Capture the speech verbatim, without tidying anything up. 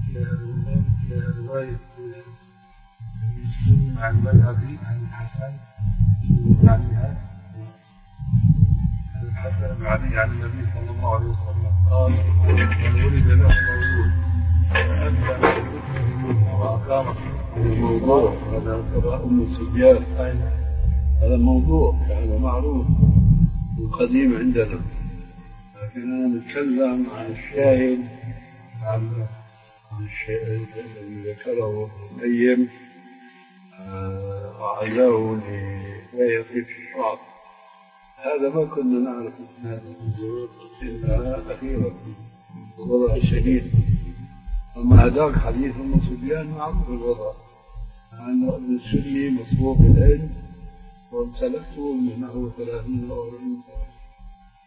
رواية عن المذهبي عن الحسن عنها الحسن علي عن النبي صلى الله عليه وسلم قال من ولد له مولود فأبدأ وأقام الموضوع هذا تبع أم السجاد، هذا موضوع هذا معروف وقديم عندنا، لكننا نتكلم عن الشاهد عن الشيء الذي ذكره القيم وعزاه لرواية في الشعب. هذا ما كنا نعرف من هذا الموضوع إلا أخيرا الوضع الشديد. أما هذاك حديث أم سفيان معروف الوضع، أن ابن السني مصروف العلم وامتلكته منه ثلاثين أو أربعين سنة.